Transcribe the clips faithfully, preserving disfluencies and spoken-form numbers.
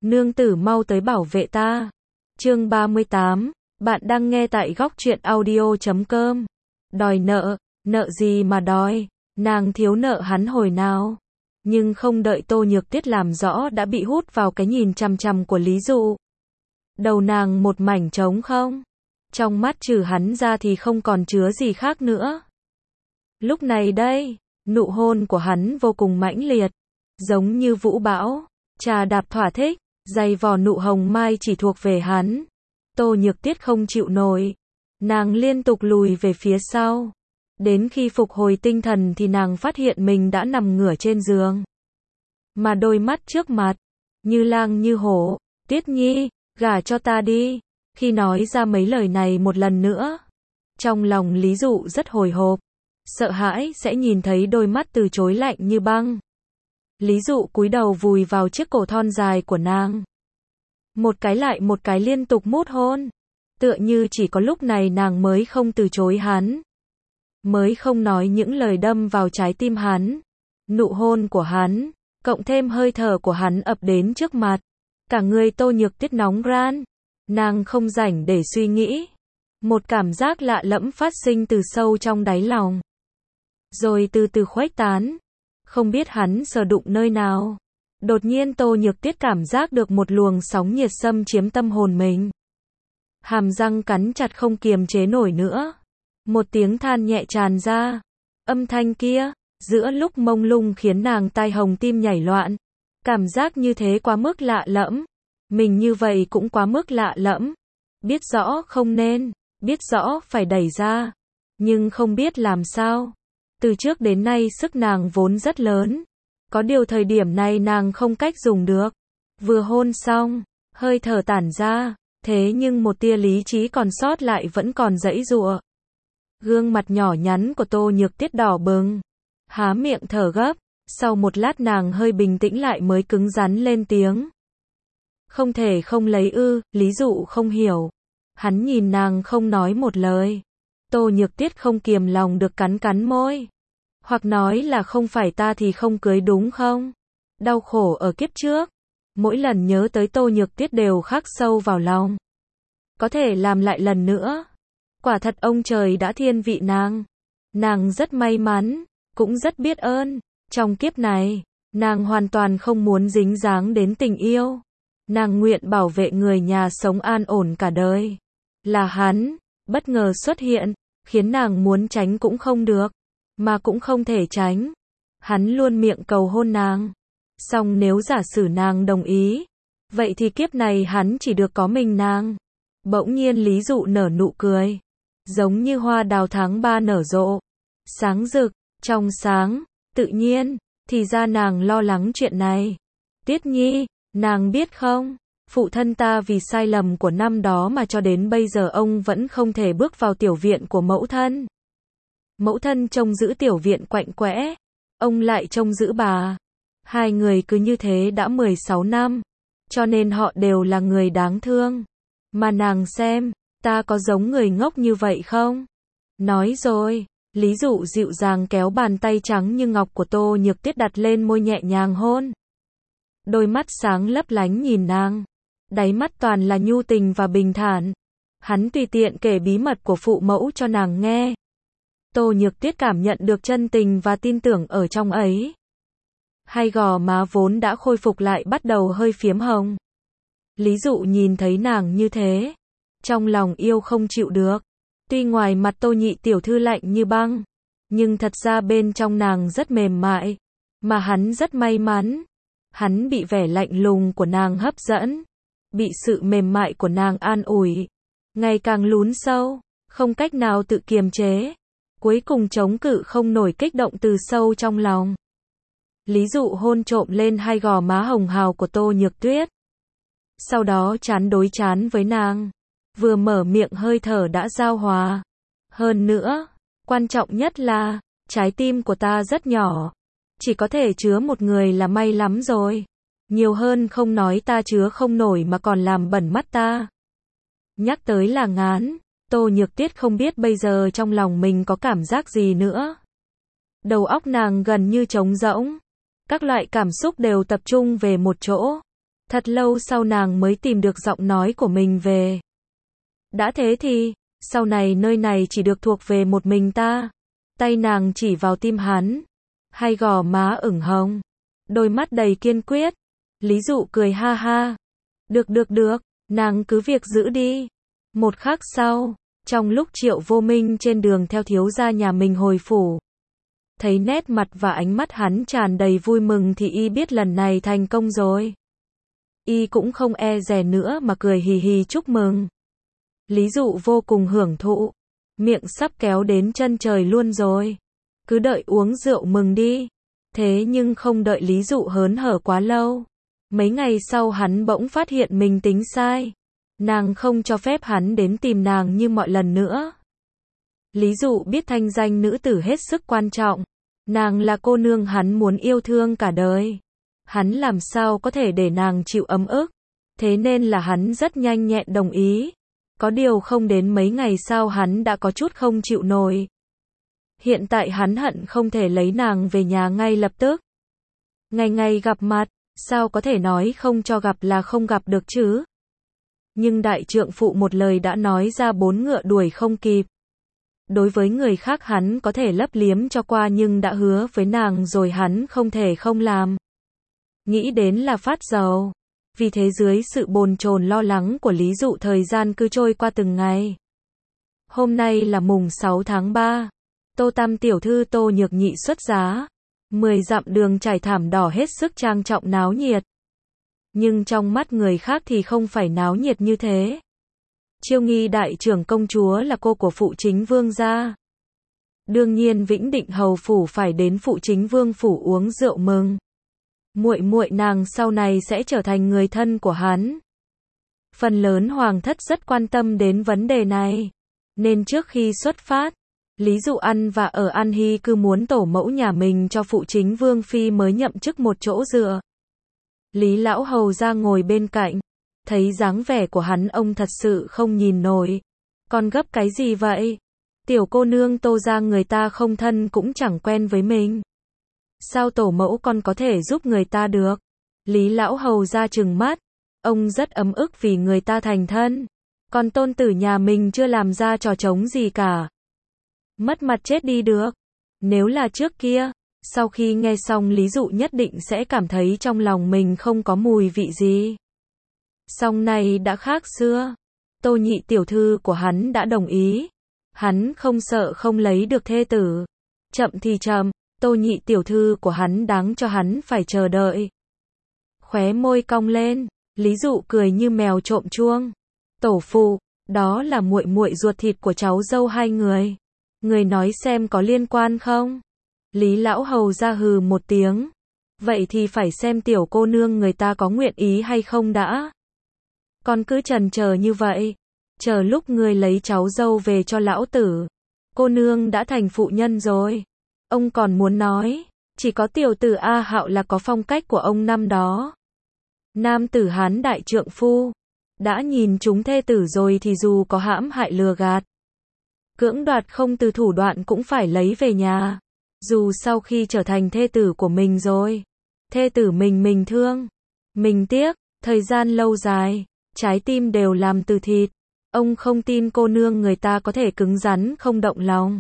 Nương tử mau tới bảo vệ ta. Chương ba mươi tám, bạn đang nghe tại góc truyện audio chấm com. Đòi nợ, nợ gì mà đòi, nàng thiếu nợ hắn hồi nào. Nhưng không đợi Tô Nhược Tuyết làm rõ đã bị hút vào cái nhìn chằm chằm của Lý Dụ. Đầu nàng một mảnh trống không. Trong mắt trừ hắn ra thì không còn chứa gì khác nữa. Lúc này đây, nụ hôn của hắn vô cùng mãnh liệt, giống như vũ bão, trà đạp thỏa thích, giày vò nụ hồng mai chỉ thuộc về hắn. Tô Nhược Tuyết không chịu nổi, nàng liên tục lùi về phía sau. Đến khi phục hồi tinh thần thì nàng phát hiện mình đã nằm ngửa trên giường. Mà đôi mắt trước mặt, như lang như hổ, Tuyết Nhi, gả cho ta đi. Khi nói ra mấy lời này một lần nữa, trong lòng Lý Dụ rất hồi hộp, sợ hãi sẽ nhìn thấy đôi mắt từ chối lạnh như băng. Lý Dụ cúi đầu vùi vào chiếc cổ thon dài của nàng. Một cái lại một cái liên tục mút hôn. Tựa như chỉ có lúc này nàng mới không từ chối hắn. Mới không nói những lời đâm vào trái tim hắn. Nụ hôn của hắn, cộng thêm hơi thở của hắn ập đến trước mặt. Cả người Tô Nhược Tuyết nóng ran. Nàng không rảnh để suy nghĩ. Một cảm giác lạ lẫm phát sinh từ sâu trong đáy lòng. Rồi từ từ khuếch tán. Không biết hắn sờ đụng nơi nào. Đột nhiên Tô Nhược Tuyết cảm giác được một luồng sóng nhiệt xâm chiếm tâm hồn mình. Hàm răng cắn chặt không kiềm chế nổi nữa. Một tiếng than nhẹ tràn ra. Âm thanh kia, giữa lúc mông lung khiến nàng tai hồng tim nhảy loạn. Cảm giác như thế quá mức lạ lẫm. Mình như vậy cũng quá mức lạ lẫm. Biết rõ không nên, biết rõ phải đẩy ra. Nhưng không biết làm sao. Từ trước đến nay sức nàng vốn rất lớn. Có điều thời điểm này nàng không cách dùng được. Vừa hôn xong, hơi thở tản ra. Thế nhưng một tia lý trí còn sót lại vẫn còn giãy giụa. Gương mặt nhỏ nhắn của Tô Nhược Tuyết đỏ bừng. Há miệng thở gấp. Sau một lát nàng hơi bình tĩnh lại mới cứng rắn lên tiếng. Không thể không lấy ư, Lý Dụ không hiểu. Hắn nhìn nàng không nói một lời. Tô Nhược Tuyết không kiềm lòng được cắn cắn môi. Hoặc nói là không phải ta thì không cưới đúng không? Đau khổ ở kiếp trước. Mỗi lần nhớ tới Tô Nhược Tuyết đều khắc sâu vào lòng. Có thể làm lại lần nữa. Quả thật ông trời đã thiên vị nàng. Nàng rất may mắn, cũng rất biết ơn. Trong kiếp này, nàng hoàn toàn không muốn dính dáng đến tình yêu. Nàng nguyện bảo vệ người nhà sống an ổn cả đời. Là hắn, bất ngờ xuất hiện, khiến nàng muốn tránh cũng không được, mà cũng không thể tránh. Hắn luôn miệng cầu hôn nàng. Song nếu giả sử nàng đồng ý, vậy thì kiếp này hắn chỉ được có mình nàng. Bỗng nhiên Lý Dụ nở nụ cười, giống như hoa đào tháng ba nở rộ, sáng rực, trong sáng, tự nhiên. Thì ra nàng lo lắng chuyện này. Tuyết Nhi, nàng biết không, phụ thân ta vì sai lầm của năm đó mà cho đến bây giờ ông vẫn không thể bước vào tiểu viện của mẫu thân. Mẫu thân trông giữ tiểu viện quạnh quẽ, ông lại trông giữ bà. Hai người cứ như thế đã mười sáu năm, cho nên họ đều là người đáng thương. Mà nàng xem, ta có giống người ngốc như vậy không? Nói rồi, Lý Dụ dịu dàng kéo bàn tay trắng như ngọc của Tô Nhược Tuyết đặt lên môi nhẹ nhàng hôn. Đôi mắt sáng lấp lánh nhìn nàng. Đáy mắt toàn là nhu tình và bình thản. Hắn tùy tiện kể bí mật của phụ mẫu cho nàng nghe. Tô Nhược Tuyết cảm nhận được chân tình và tin tưởng ở trong ấy. Hai gò má vốn đã khôi phục lại bắt đầu hơi phiếm hồng. Lý Dụ nhìn thấy nàng như thế, trong lòng yêu không chịu được. Tuy ngoài mặt Tô nhị tiểu thư lạnh như băng, nhưng thật ra bên trong nàng rất mềm mại. Mà hắn rất may mắn. Hắn bị vẻ lạnh lùng của nàng hấp dẫn, bị sự mềm mại của nàng an ủi, ngày càng lún sâu, không cách nào tự kiềm chế, cuối cùng chống cự không nổi kích động từ sâu trong lòng. Lý Dụ hôn trộm lên hai gò má hồng hào của Tô Nhược Tuyết. Sau đó chán đối chán với nàng, vừa mở miệng hơi thở đã giao hòa. Hơn nữa, quan trọng nhất là, trái tim của ta rất nhỏ. Chỉ có thể chứa một người là may lắm rồi. Nhiều hơn không nói ta chứa không nổi mà còn làm bẩn mắt ta. Nhắc tới là ngán, Tô Nhược Tuyết không biết bây giờ trong lòng mình có cảm giác gì nữa. Đầu óc nàng gần như trống rỗng. Các loại cảm xúc đều tập trung về một chỗ. Thật lâu sau nàng mới tìm được giọng nói của mình về. Đã thế thì, sau này nơi này chỉ được thuộc về một mình ta. Tay nàng chỉ vào tim hắn, hai gò má ửng hồng, đôi mắt đầy kiên quyết. Lý Dụ cười ha ha. Được được được, nàng cứ việc giữ đi. Một khắc sau, trong lúc Triệu Vô Minh trên đường theo thiếu gia nhà mình hồi phủ, thấy nét mặt và ánh mắt hắn tràn đầy vui mừng thì y biết lần này thành công rồi. Y cũng không e dè nữa mà cười hì hì chúc mừng. Lý Dụ vô cùng hưởng thụ, miệng sắp kéo đến chân trời luôn rồi. Cứ đợi uống rượu mừng đi. Thế nhưng không đợi Lý Dụ hớn hở quá lâu. Mấy ngày sau hắn bỗng phát hiện mình tính sai. Nàng không cho phép hắn đến tìm nàng như mọi lần nữa. Lý Dụ biết thanh danh nữ tử hết sức quan trọng. Nàng là cô nương hắn muốn yêu thương cả đời. Hắn làm sao có thể để nàng chịu ấm ức. Thế nên là hắn rất nhanh nhẹn đồng ý. Có điều không đến mấy ngày sau hắn đã có chút không chịu nổi. Hiện tại hắn hận không thể lấy nàng về nhà ngay lập tức. Ngày ngày gặp mặt, sao có thể nói không cho gặp là không gặp được chứ? Nhưng đại trượng phụ một lời đã nói ra bốn ngựa đuổi không kịp. Đối với người khác hắn có thể lấp liếm cho qua nhưng đã hứa với nàng rồi hắn không thể không làm. Nghĩ đến là phát rầu. Vì thế dưới sự bồn chồn lo lắng của Lý Dụ thời gian cứ trôi qua từng ngày. Hôm nay là mùng sáu tháng ba. Tô Tam tiểu thư Tô Nhược Nhị xuất giá. Mười dặm đường trải thảm đỏ hết sức trang trọng náo nhiệt. Nhưng trong mắt người khác thì không phải náo nhiệt như thế. Chiêu Nghi đại trưởng công chúa là cô của phụ chính vương gia. Đương nhiên Vĩnh Định hầu phủ phải đến phụ chính vương phủ uống rượu mừng. Muội muội nàng sau này sẽ trở thành người thân của hắn. Phần lớn hoàng thất rất quan tâm đến vấn đề này. Nên trước khi xuất phát, Lý Dụ ăn và ở An Hy cứ muốn tổ mẫu nhà mình cho phụ chính vương phi mới nhậm chức một chỗ dựa. Lý lão hầu ra ngồi bên cạnh, thấy dáng vẻ của hắn ông thật sự không nhìn nổi. Con gấp cái gì vậy? Tiểu cô nương Tô gia người ta không thân cũng chẳng quen với mình. Sao tổ mẫu con có thể giúp người ta được? Lý lão hầu ra trừng mắt, ông rất ấm ức vì người ta thành thân. Còn tôn tử nhà mình chưa làm ra trò trống gì cả. Mất mặt chết đi được. Nếu là trước kia, sau khi nghe xong Lý Dụ nhất định sẽ cảm thấy trong lòng mình không có mùi vị gì. Song này đã khác xưa. Tô Nhị tiểu thư của hắn đã đồng ý. Hắn không sợ không lấy được thê tử. Chậm thì chậm, Tô Nhị tiểu thư của hắn đáng cho hắn phải chờ đợi. Khóe môi cong lên, Lý Dụ cười như mèo trộm chuông. Tổ phụ, đó là muội muội ruột thịt của cháu dâu hai người. Người nói xem có liên quan không? Lý lão hầu ra hừ một tiếng. Vậy thì phải xem tiểu cô nương người ta có nguyện ý hay không đã. Con cứ chần chờ như vậy. Chờ lúc người lấy cháu dâu về cho lão tử. Cô nương đã thành phụ nhân rồi. Ông còn muốn nói, chỉ có tiểu tử A Hạo là có phong cách của ông năm đó. Nam tử Hán đại trượng phu. Đã nhìn chúng thê tử rồi thì dù có hãm hại lừa gạt, cưỡng đoạt không từ thủ đoạn cũng phải lấy về nhà. Dù sau khi trở thành thê tử của mình rồi, thê tử mình mình thương, mình tiếc, thời gian lâu dài, trái tim đều làm từ thịt. Ông không tin cô nương người ta có thể cứng rắn không động lòng.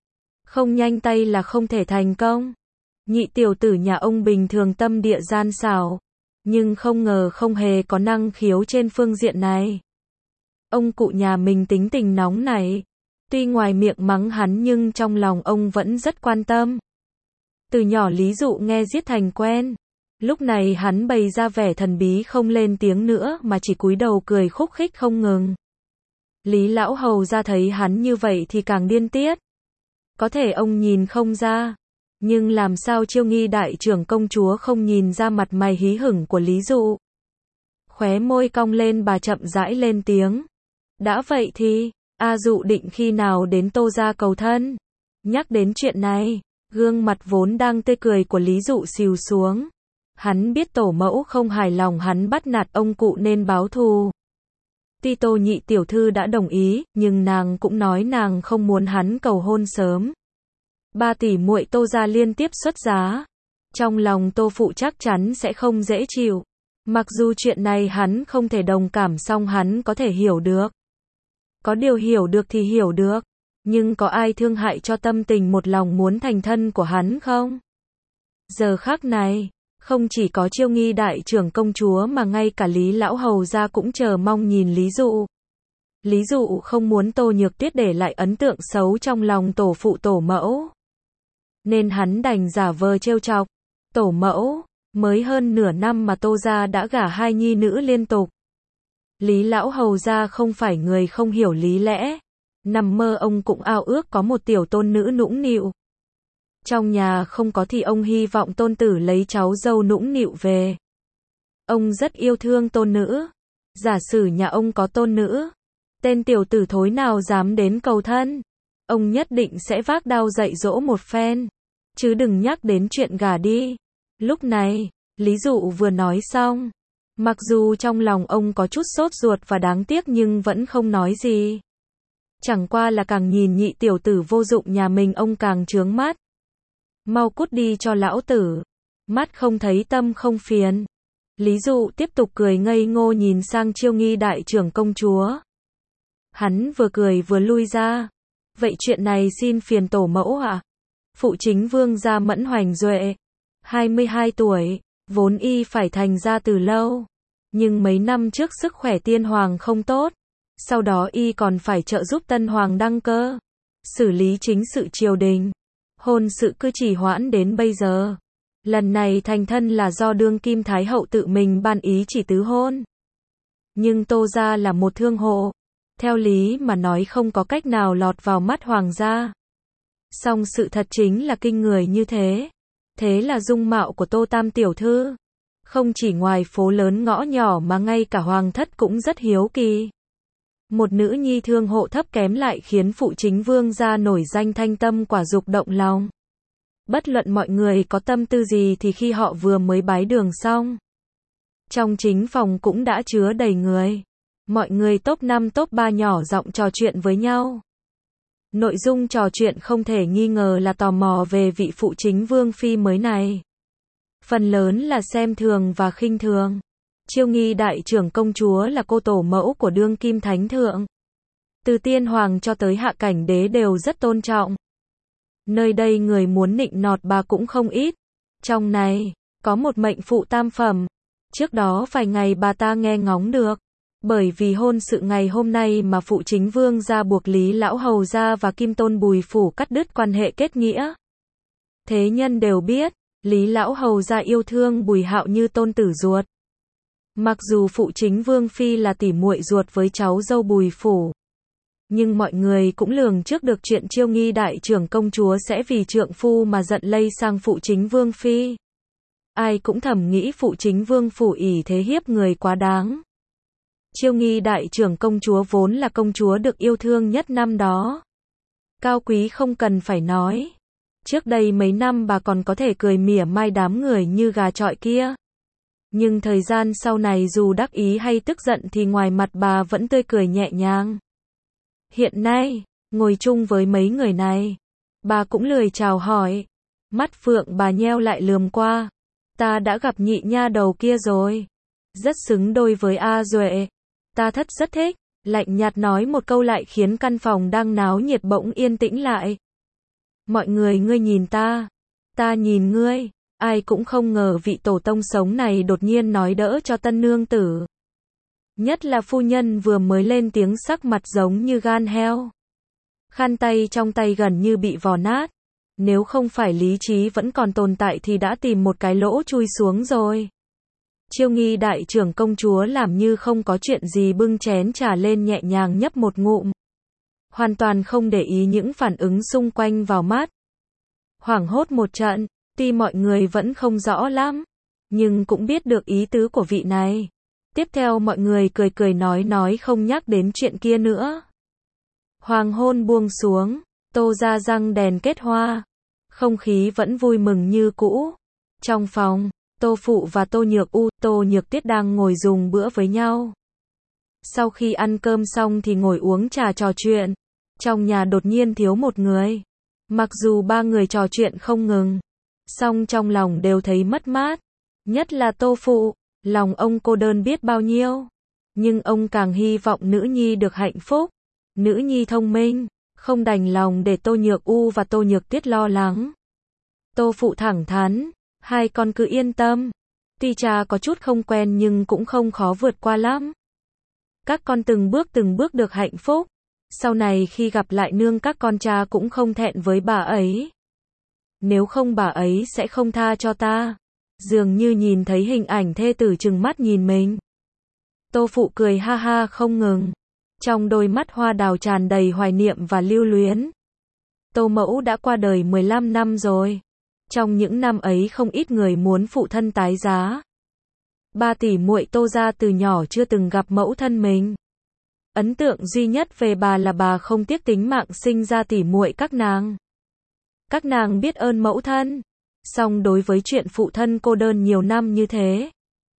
Không nhanh tay là không thể thành công. Nhị tiểu tử nhà ông bình thường tâm địa gian xảo, nhưng không ngờ không hề có năng khiếu trên phương diện này. Ông cụ nhà mình tính tình nóng nảy. Tuy ngoài miệng mắng hắn nhưng trong lòng ông vẫn rất quan tâm. Từ nhỏ Lý Dụ nghe giết thành quen. Lúc này hắn bày ra vẻ thần bí không lên tiếng nữa mà chỉ cúi đầu cười khúc khích không ngừng. Lý lão hầu ra thấy hắn như vậy thì càng điên tiết. Có thể ông nhìn không ra. Nhưng làm sao Chiêu Nghi đại trưởng công chúa không nhìn ra mặt mày hí hửng của Lý Dụ. Khóe môi cong lên bà chậm rãi lên tiếng. Đã vậy thì, A Dụ định khi nào đến Tô gia cầu thân? Nhắc đến chuyện này, gương mặt vốn đang tươi cười của Lý Dụ xìu xuống. Hắn biết tổ mẫu không hài lòng hắn bắt nạt ông cụ nên báo thù. Tuy Tô Nhị tiểu thư đã đồng ý, nhưng nàng cũng nói nàng không muốn hắn cầu hôn sớm. Ba tỷ muội Tô gia liên tiếp xuất giá. Trong lòng Tô phụ chắc chắn sẽ không dễ chịu. Mặc dù chuyện này hắn không thể đồng cảm song hắn có thể hiểu được. Có điều hiểu được thì hiểu được. Nhưng có ai thương hại cho tâm tình một lòng muốn thành thân của hắn không? Giờ khắc này, không chỉ có Chiêu Nghi đại trưởng công chúa mà ngay cả Lý lão hầu gia cũng chờ mong nhìn Lý Dụ. Lý Dụ không muốn Tô Nhược Tuyết để lại ấn tượng xấu trong lòng tổ phụ tổ mẫu. Nên hắn đành giả vờ trêu chọc. Tổ mẫu, mới hơn nửa năm mà Tô gia đã gả hai nhi nữ liên tục. Lý lão hầu gia không phải người không hiểu lý lẽ. Nằm mơ ông cũng ao ước có một tiểu tôn nữ nũng nịu. Trong nhà không có thì ông hy vọng tôn tử lấy cháu dâu nũng nịu về. Ông rất yêu thương tôn nữ. Giả sử nhà ông có tôn nữ, tên tiểu tử thối nào dám đến cầu thân, ông nhất định sẽ vác đao dạy dỗ một phen. Chứ đừng nhắc đến chuyện gả đi. Lúc này, Lý Dụ vừa nói xong. Mặc dù trong lòng ông có chút sốt ruột và đáng tiếc nhưng vẫn không nói gì. Chẳng qua là càng nhìn nhị tiểu tử vô dụng nhà mình ông càng chướng mắt. Mau cút đi cho lão tử. Mắt không thấy tâm không phiền. Lý Dụ tiếp tục cười ngây ngô nhìn sang Chiêu Nghi đại trưởng công chúa. Hắn vừa cười vừa lui ra. Vậy chuyện này xin phiền tổ mẫu ạ. À? Phụ chính vương gia Mẫn Hoành Duệ, hai mươi hai tuổi, vốn y phải thành ra từ lâu. Nhưng mấy năm trước sức khỏe tiên hoàng không tốt. Sau đó y còn phải trợ giúp tân hoàng đăng cơ. Xử lý chính sự triều đình. Hôn sự cứ trì hoãn đến bây giờ. Lần này thành thân là do đương kim thái hậu tự mình ban ý chỉ tứ hôn. Nhưng Tô gia là một thương hộ. Theo lý mà nói không có cách nào lọt vào mắt hoàng gia. Song sự thật chính là kinh người như thế. Thế là dung mạo của Tô Tam tiểu thư. Không chỉ ngoài phố lớn ngõ nhỏ mà ngay cả hoàng thất cũng rất hiếu kỳ. Một nữ nhi thương hộ thấp kém lại khiến phụ chính vương gia nổi danh thanh tâm quả dục động lòng. Bất luận mọi người có tâm tư gì thì khi họ vừa mới bái đường xong, trong chính phòng cũng đã chứa đầy người. Mọi người top năm top ba nhỏ giọng trò chuyện với nhau. Nội dung trò chuyện không thể nghi ngờ là tò mò về vị phụ chính vương phi mới này. Phần lớn là xem thường và khinh thường. Chiêu Nghi đại trưởng công chúa là cô tổ mẫu của đương kim thánh thượng. Từ tiên hoàng cho tới hạ cảnh đế đều rất tôn trọng. Nơi đây người muốn nịnh nọt bà cũng không ít. Trong này, có một mệnh phụ tam phẩm. Trước đó vài ngày bà ta nghe ngóng được. Bởi vì hôn sự ngày hôm nay mà phụ chính vương gia buộc Lý lão hầu gia và Kim Tôn Bùi phủ cắt đứt quan hệ kết nghĩa. Thế nhân đều biết, Lý lão hầu gia yêu thương Bùi Hạo như tôn tử ruột. Mặc dù phụ chính vương phi là tỉ muội ruột với cháu dâu Bùi phủ, nhưng mọi người cũng lường trước được chuyện Chiêu Nghi đại trưởng công chúa sẽ vì trượng phu mà giận lây sang phụ chính vương phi. Ai cũng thầm nghĩ phụ chính vương phủ ỷ thế hiếp người quá đáng. Chiêu Nghi đại trưởng công chúa vốn là công chúa được yêu thương nhất năm đó. Cao quý không cần phải nói. Trước đây mấy năm bà còn có thể cười mỉa mai đám người như gà chọi kia. Nhưng thời gian sau này dù đắc ý hay tức giận thì ngoài mặt bà vẫn tươi cười nhẹ nhàng. Hiện nay, ngồi chung với mấy người này, bà cũng lười chào hỏi. Mắt phượng bà nheo lại lườm qua. Ta đã gặp nhị nha đầu kia rồi. Rất xứng đôi với A Duệ. Ta thất rất thích. Lạnh nhạt nói một câu lại khiến căn phòng đang náo nhiệt bỗng yên tĩnh lại. Mọi người ngươi nhìn ta. Ta nhìn ngươi. Ai cũng không ngờ vị tổ tông sống này đột nhiên nói đỡ cho tân nương tử. Nhất là phu nhân vừa mới lên tiếng sắc mặt giống như gan heo. Khăn tay trong tay gần như bị vò nát. Nếu không phải lý trí vẫn còn tồn tại thì đã tìm một cái lỗ chui xuống rồi. Chiêu Nghi đại trưởng công chúa làm như không có chuyện gì bưng chén trà lên nhẹ nhàng nhấp một ngụm. Hoàn toàn không để ý những phản ứng xung quanh vào mắt. Hoảng hốt một trận, tuy mọi người vẫn không rõ lắm, nhưng cũng biết được ý tứ của vị này. Tiếp theo mọi người cười cười nói nói không nhắc đến chuyện kia nữa. Hoàng hôn buông xuống, Tô ra răng đèn kết hoa. Không khí vẫn vui mừng như cũ. Trong phòng, Tô Phụ và Tô Nhược U, Tô Nhược Tiết đang ngồi dùng bữa với nhau. Sau khi ăn cơm xong thì ngồi uống trà trò chuyện. Trong nhà đột nhiên thiếu một người. Mặc dù ba người trò chuyện không ngừng, song trong lòng đều thấy mất mát. Nhất là Tô Phụ. Lòng ông cô đơn biết bao nhiêu. Nhưng ông càng hy vọng nữ nhi được hạnh phúc. Nữ nhi thông minh, không đành lòng để Tô Nhược U và Tô Nhược Tuyết lo lắng. Tô phụ thẳng thắn, hai con cứ yên tâm. Tuy cha có chút không quen nhưng cũng không khó vượt qua lắm. Các con từng bước từng bước được hạnh phúc. Sau này khi gặp lại nương các con, cha cũng không thẹn với bà ấy. Nếu không bà ấy sẽ không tha cho ta. Dường như nhìn thấy hình ảnh thê tử trừng mắt nhìn mình. Tô phụ cười ha ha không ngừng. Trong đôi mắt hoa đào tràn đầy hoài niệm và lưu luyến. Tô mẫu đã qua đời mười lăm năm rồi. Trong những năm ấy không ít người muốn phụ thân tái giá. Ba tỷ muội Tô gia từ nhỏ chưa từng gặp mẫu thân mình. Ấn tượng duy nhất về bà là bà không tiếc tính mạng sinh ra tỷ muội các nàng. Các nàng biết ơn mẫu thân. Song đối với chuyện phụ thân cô đơn nhiều năm như thế,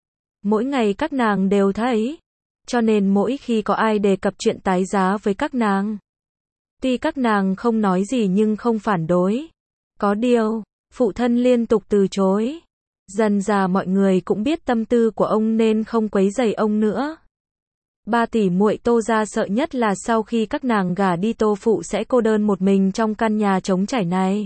mỗi ngày các nàng đều thấy. Cho nên mỗi khi có ai đề cập chuyện tái giá với các nàng, tuy các nàng không nói gì nhưng không phản đối. Có điều, phụ thân liên tục từ chối. Dần dà mọi người cũng biết tâm tư của ông nên không quấy rầy ông nữa. Ba tỷ muội Tô gia sợ nhất là sau khi các nàng gả đi Tô phụ sẽ cô đơn một mình trong căn nhà trống trải này.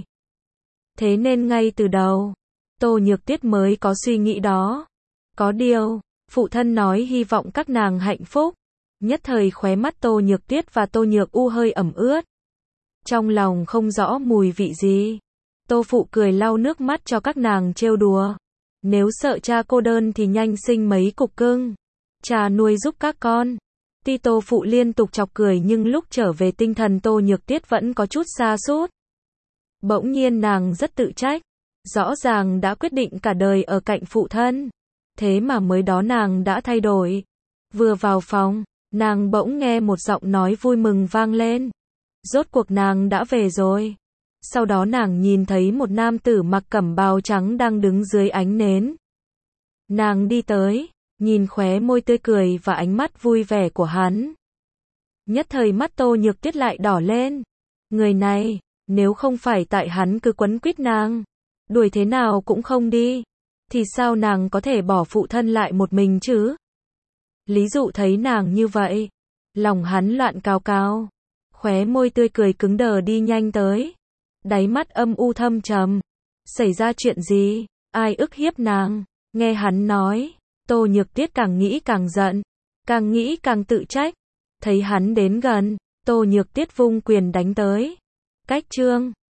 Thế nên ngay từ đầu, Tô Nhược Tuyết mới có suy nghĩ đó. Có điều, phụ thân nói hy vọng các nàng hạnh phúc. Nhất thời khóe mắt Tô Nhược Tuyết và Tô Nhược U hơi ẩm ướt. Trong lòng không rõ mùi vị gì. Tô phụ cười lau nước mắt cho các nàng trêu đùa. Nếu sợ cha cô đơn thì nhanh sinh mấy cục cưng. Cha nuôi giúp các con. Tuy Tô phụ liên tục chọc cười nhưng lúc trở về tinh thần Tô Nhược Tuyết vẫn có chút sa sút. Bỗng nhiên nàng rất tự trách. Rõ ràng đã quyết định cả đời ở cạnh phụ thân. Thế mà mới đó nàng đã thay đổi. Vừa vào phòng, nàng bỗng nghe một giọng nói vui mừng vang lên. Rốt cuộc nàng đã về rồi. Sau đó nàng nhìn thấy một nam tử mặc cẩm bào trắng đang đứng dưới ánh nến. Nàng đi tới, nhìn khóe môi tươi cười và ánh mắt vui vẻ của hắn. Nhất thời mắt Tô Nhược Tuyết lại đỏ lên. Người này, nếu không phải tại hắn cứ quấn quýt nàng, đuổi thế nào cũng không đi, thì sao nàng có thể bỏ phụ thân lại một mình chứ? Lý Dụ thấy nàng như vậy, lòng hắn loạn cào cào, khóe môi tươi cười cứng đờ đi nhanh tới, đáy mắt âm u thâm trầm. Xảy ra chuyện gì? Ai ức hiếp nàng? Nghe hắn nói, Tô Nhược Tuyết càng nghĩ càng giận, càng nghĩ càng tự trách. Thấy hắn đến gần, Tô Nhược Tuyết vung quyền đánh tới. Cách trương